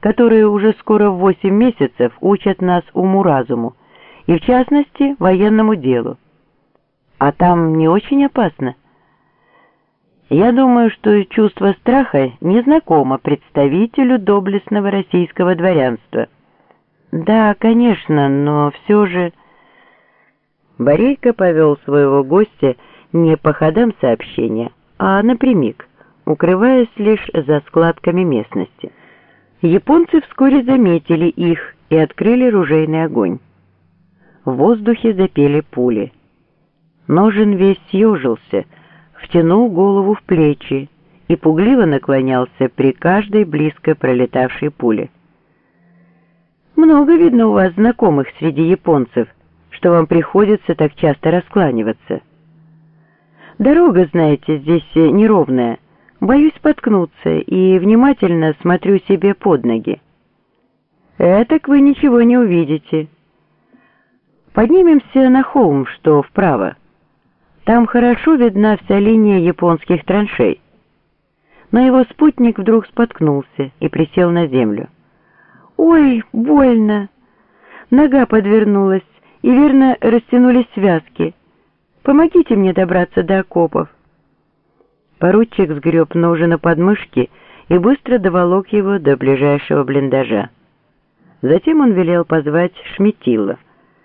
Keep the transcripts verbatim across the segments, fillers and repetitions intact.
которые уже скоро в восемь месяцев учат нас уму-разуму, и в частности военному делу. А там не очень опасно? Я думаю, что чувство страха незнакомо представителю доблестного российского дворянства. Да, конечно, но все же... Борейко повел своего гостя не по ходам сообщения, а напрямик, укрываясь лишь за складками местности. Японцы вскоре заметили их и открыли ружейный огонь. В воздухе запели пули. Ножен весь съежился, втянул голову в плечи и пугливо наклонялся при каждой близко пролетавшей пуле. «Много, видно, у вас знакомых среди японцев, что вам приходится так часто раскланиваться. Дорога, знаете, здесь неровная. Боюсь споткнуться и внимательно смотрю себе под ноги. Этак вы ничего не увидите. Поднимемся на холм, что вправо. Там хорошо видна вся линия японских траншей». Но его спутник вдруг споткнулся и присел на землю. «Ой, больно! Нога подвернулась, и верно растянулись связки. Помогите мне добраться до окопов». Поручик сгреб Ножена под мышки и быстро доволок его до ближайшего блиндажа. Затем он велел позвать Шметила.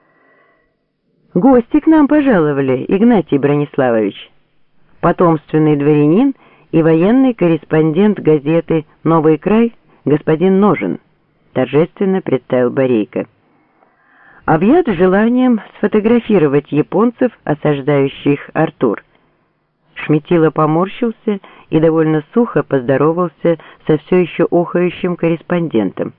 «Гости к нам пожаловали, Игнатий Брониславович. Потомственный дворянин и военный корреспондент газеты «Новый край» господин Ножен», торжественно представил Борейко. Объят желанием сфотографировать японцев, осаждающих Артур. Шметила поморщился и довольно сухо поздоровался со все еще охающим корреспондентом.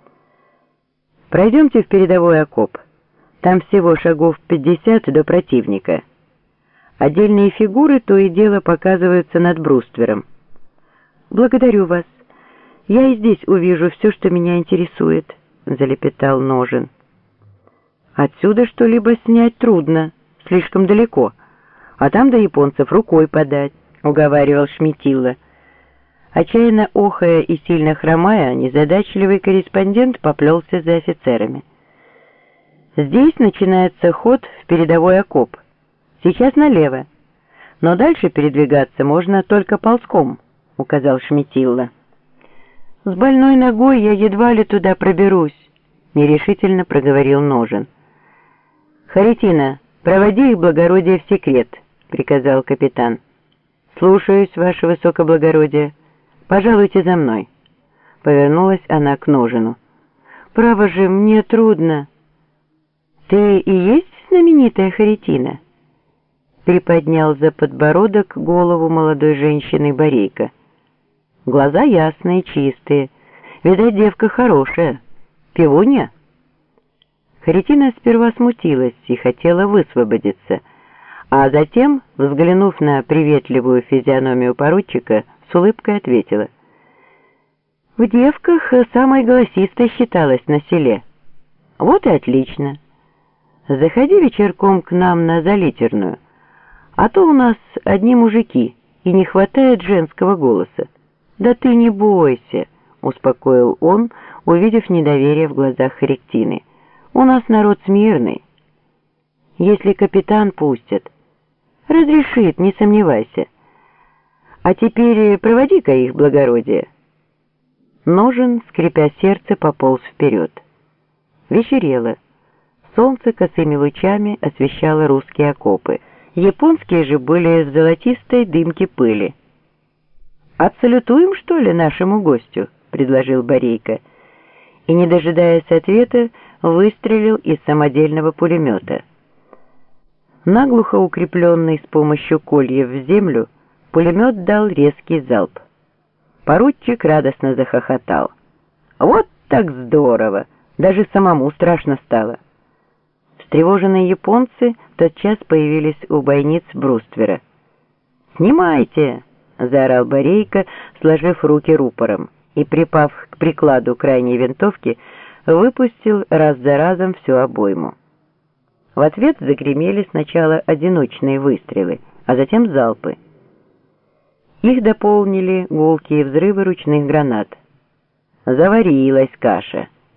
«Пройдемте в передовой окоп. Там всего шагов пятьдесят до противника. Отдельные фигуры то и дело показываются над бруствером». «Благодарю вас. Я и здесь увижу все, что меня интересует», — залепетал Ножен. «Отсюда что-либо снять трудно, слишком далеко, а там до японцев рукой подать», — уговаривал Шметила. Отчаянно охая и сильно хромая, незадачливый корреспондент поплелся за офицерами. «Здесь начинается ход в передовой окоп. Сейчас налево, но дальше передвигаться можно только ползком», — указал Шметила. «С больной ногой я едва ли туда проберусь», — нерешительно проговорил Ножен. «Харитина, проводи их благородие в секрет», — приказал капитан. «Слушаюсь, ваше высокоблагородие. Пожалуйте за мной». Повернулась она к Ножену. «Право же, мне трудно». «Ты и есть знаменитая Харитина?» Приподнял за подбородок голову молодой женщины Борейко. Глаза ясные, чистые. Видать, девка хорошая. Пивунья? Харитина сперва смутилась и хотела высвободиться, а затем, взглянув на приветливую физиономию поручика, с улыбкой ответила: «В девках самой голосистой считалась на селе. Вот и отлично. Заходи вечерком к нам на Залитерную, а то у нас одни мужики, и не хватает женского голоса». «Да ты не бойся», — успокоил он, увидев недоверие в глазах Харитины. «У нас народ смирный. Если капитан пустит, разрешит, не сомневайся. А теперь проводи-ка их, благородие». Ножен, скрипя сердце, пополз вперед. Вечерело. Солнце косыми лучами освещало русские окопы. Японские же были в золотистой дымке пыли. «Отсалютуем, что ли, нашему гостю?» — предложил Борейко. И, не дожидаясь ответа, выстрелил из самодельного пулемета. Наглухо укрепленный с помощью кольев в землю, пулемет дал резкий залп. Поручик радостно захохотал. «Вот так здорово! Даже самому страшно стало!» Встревоженные японцы тотчас появились у бойниц бруствера. «Снимайте!» — заорал Борейко, сложив руки рупором, и, припав к прикладу крайней винтовки, выпустил раз за разом всю обойму. В ответ загремели сначала одиночные выстрелы, а затем залпы. Их дополнили гулкие взрывы ручных гранат. Заварилась каша.